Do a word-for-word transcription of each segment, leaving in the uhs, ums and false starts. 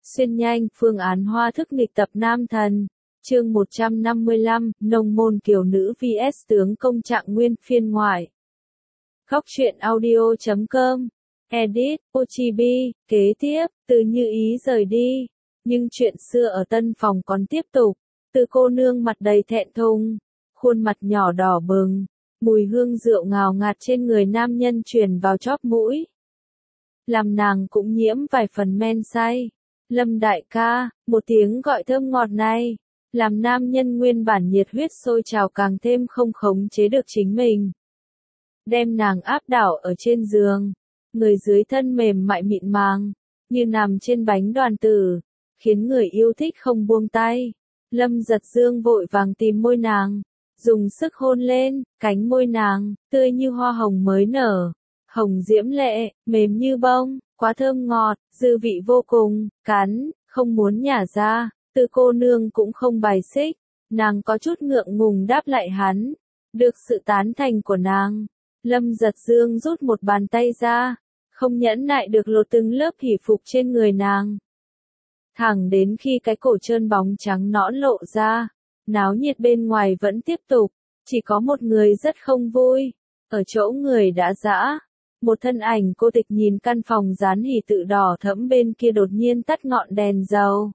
Xuyên nhanh, phương án hoa thức nghịch tập nam thần. Chương một trăm năm mươi lăm, nông môn kiều nữ vs tướng công Trạng Nguyên phiên ngoại. Góc truyện audio chấm com. Edit, Ochibi, kế tiếp, Từ Như Ý rời đi. Nhưng chuyện xưa ở tân phòng còn tiếp tục. Từ cô nương mặt đầy thẹn thùng, khuôn mặt nhỏ đỏ bừng, mùi hương rượu ngào ngạt trên người nam nhân truyền vào chóp mũi. Làm nàng cũng nhiễm vài phần men say. Lâm đại ca, một tiếng gọi thơm ngọt này, làm nam nhân nguyên bản nhiệt huyết sôi trào càng thêm không khống chế được chính mình. Đem nàng áp đảo ở trên giường, người dưới thân mềm mại mịn màng, như nằm trên bánh đoàn tử, khiến người yêu thích không buông tay. Lâm Giật Dương vội vàng tìm môi nàng, dùng sức hôn lên, cánh môi nàng, tươi như hoa hồng mới nở, hồng diễm lệ, mềm như bông, quá thơm ngọt, dư vị vô cùng, cắn, không muốn nhả ra. Từ cô nương cũng không bài xích, nàng có chút ngượng ngùng đáp lại hắn. Được sự tán thành của nàng, Lâm Giật Dương rút một bàn tay ra, không nhẫn nại được lột từng lớp hỉ phục trên người nàng. Thẳng đến khi cái cổ trơn bóng trắng nõn lộ ra, náo nhiệt bên ngoài vẫn tiếp tục, chỉ có một người rất không vui, ở chỗ người đã dã. Một thân ảnh cô tịch nhìn căn phòng dán hỉ tự đỏ thẫm bên kia đột nhiên tắt ngọn đèn dầu.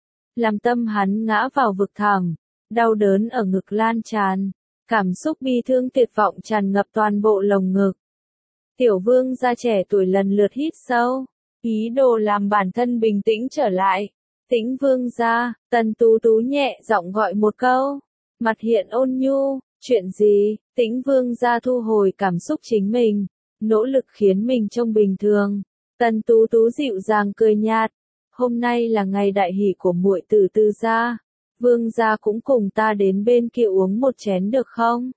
Làm tâm hắn ngã vào vực thẳm, đau đớn ở ngực lan tràn, cảm xúc bi thương tuyệt vọng tràn ngập toàn bộ lồng ngực. Tiểu vương gia trẻ tuổi lần lượt hít sâu, ý đồ làm bản thân bình tĩnh trở lại. Tĩnh vương gia, Tần Tú Tú nhẹ giọng gọi một câu, mặt hiện ôn nhu, chuyện gì? Tĩnh vương gia thu hồi cảm xúc chính mình, nỗ lực khiến mình trông bình thường. Tần Tú Tú dịu dàng cười nhạt. Hôm nay là ngày đại hỷ của muội tử Tư gia, vương gia cũng cùng ta đến bên kia uống một chén được không?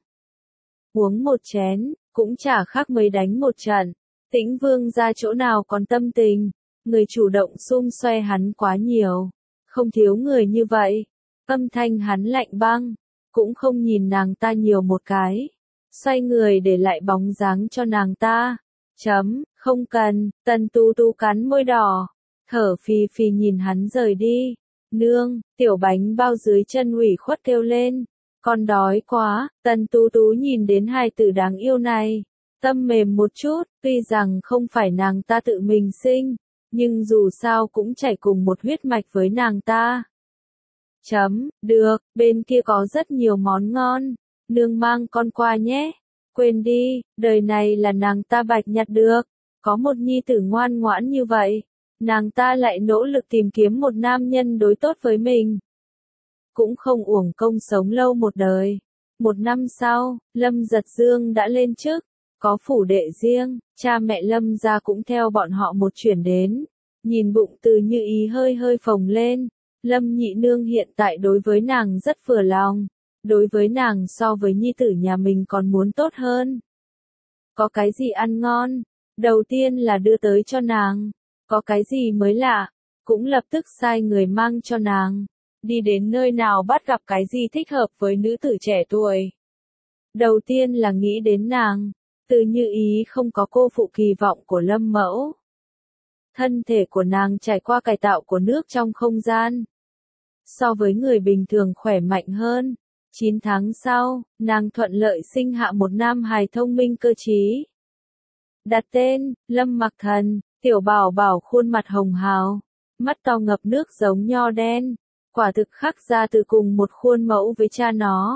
Uống một chén, cũng chả khác mấy đánh một trận. Tĩnh vương gia chỗ nào còn tâm tình, người chủ động xung xoe hắn quá nhiều, không thiếu người như vậy. Âm thanh hắn lạnh băng, cũng không nhìn nàng ta nhiều một cái, xoay người để lại bóng dáng cho nàng ta. Chấm, không cần. Tần Tú Tú cắn môi đỏ, thở phì phì nhìn hắn rời đi. Nương, tiểu bánh bao dưới chân ủy khuất kêu lên, con đói quá. Tần Tú Tú nhìn đến hai tử đáng yêu này, tâm mềm một chút, tuy rằng không phải nàng ta tự mình sinh, nhưng dù sao cũng chảy cùng một huyết mạch với nàng ta. Chấm, được, bên kia có rất nhiều món ngon, nương mang con qua nhé. Quên đi, đời này là nàng ta bạch nhặt được, có một nhi tử ngoan ngoãn như vậy. Nàng ta lại nỗ lực tìm kiếm một nam nhân đối tốt với mình. Cũng không uổng công sống lâu một đời. Một năm sau, Lâm Giật Dương đã lên chức, có phủ đệ riêng, cha mẹ Lâm gia cũng theo bọn họ một chuyển đến. Nhìn bụng Từ Như Ý hơi hơi phồng lên, Lâm nhị nương hiện tại đối với nàng rất vừa lòng. Đối với nàng so với nhi tử nhà mình còn muốn tốt hơn. Có cái gì ăn ngon? Đầu tiên là đưa tới cho nàng. Có cái gì mới lạ, cũng lập tức sai người mang cho nàng. Đi đến nơi nào bắt gặp cái gì thích hợp với nữ tử trẻ tuổi. Đầu tiên là nghĩ đến nàng, Từ Như Ý không có cô phụ kỳ vọng của Lâm mẫu. Thân thể của nàng trải qua cải tạo của nước trong không gian. So với người bình thường khỏe mạnh hơn. chín tháng sau, nàng thuận lợi sinh hạ một nam hài thông minh cơ trí. Đặt tên, Lâm Mặc Thần. Tiểu bảo bảo khuôn mặt hồng hào, mắt to ngập nước giống nho đen, quả thực khắc ra từ cùng một khuôn mẫu với cha nó.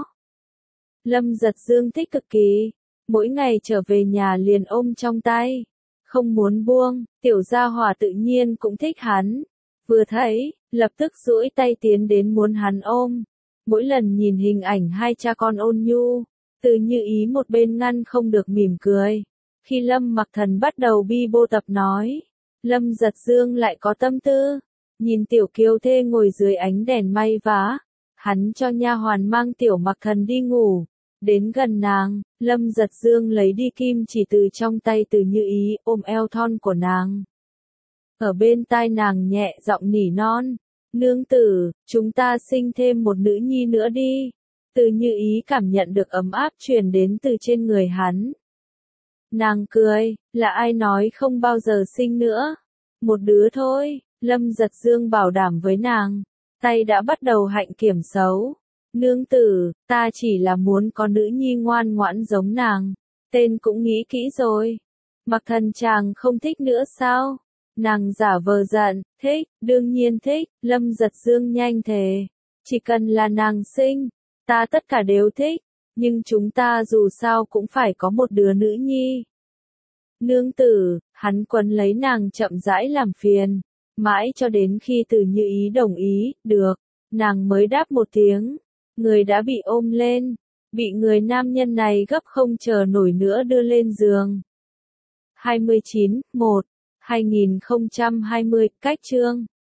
Lâm Giật Dương thích cực kỳ, mỗi ngày trở về nhà liền ôm trong tay, không muốn buông. Tiểu gia hỏa tự nhiên cũng thích hắn, vừa thấy, lập tức duỗi tay tiến đến muốn hắn ôm. Mỗi lần nhìn hình ảnh hai cha con ôn nhu, Từ Như Ý một bên ngăn không được mỉm cười. Khi Lâm Mặc Thần bắt đầu bi bô tập nói, Lâm Giật Dương lại có tâm tư. Nhìn tiểu kiều thê ngồi dưới ánh đèn may vá, hắn cho nha hoàn mang tiểu Mặc Thần đi ngủ. Đến gần nàng, Lâm Giật Dương lấy đi kim chỉ từ trong tay Từ Như Ý, ôm eo thon của nàng. Ở bên tai nàng nhẹ giọng nỉ non, nương tử, chúng ta sinh thêm một nữ nhi nữa đi. Từ Như Ý cảm nhận được ấm áp truyền đến từ trên người hắn. Nàng cười, là ai nói không bao giờ sinh nữa? Một đứa thôi, Lâm Giật Dương bảo đảm với nàng, tay đã bắt đầu hạnh kiểm xấu. Nương tử, ta chỉ là muốn có nữ nhi ngoan ngoãn giống nàng, tên cũng nghĩ kỹ rồi. Mặc Thần chàng không thích nữa sao? Nàng giả vờ giận, thích, đương nhiên thích. Lâm Giật Dương nhanh thề, chỉ cần là nàng sinh, ta tất cả đều thích, nhưng chúng ta dù sao cũng phải có một đứa nữ nhi. Nương tử, hắn quấn lấy nàng chậm rãi làm phiền, mãi cho đến khi Từ Như Ý đồng ý, được, nàng mới đáp một tiếng, người đã bị ôm lên, bị người nam nhân này gấp không chờ nổi nữa đưa lên giường. hai mươi chín, một, hai nghìn không trăm hai mươi, cách chương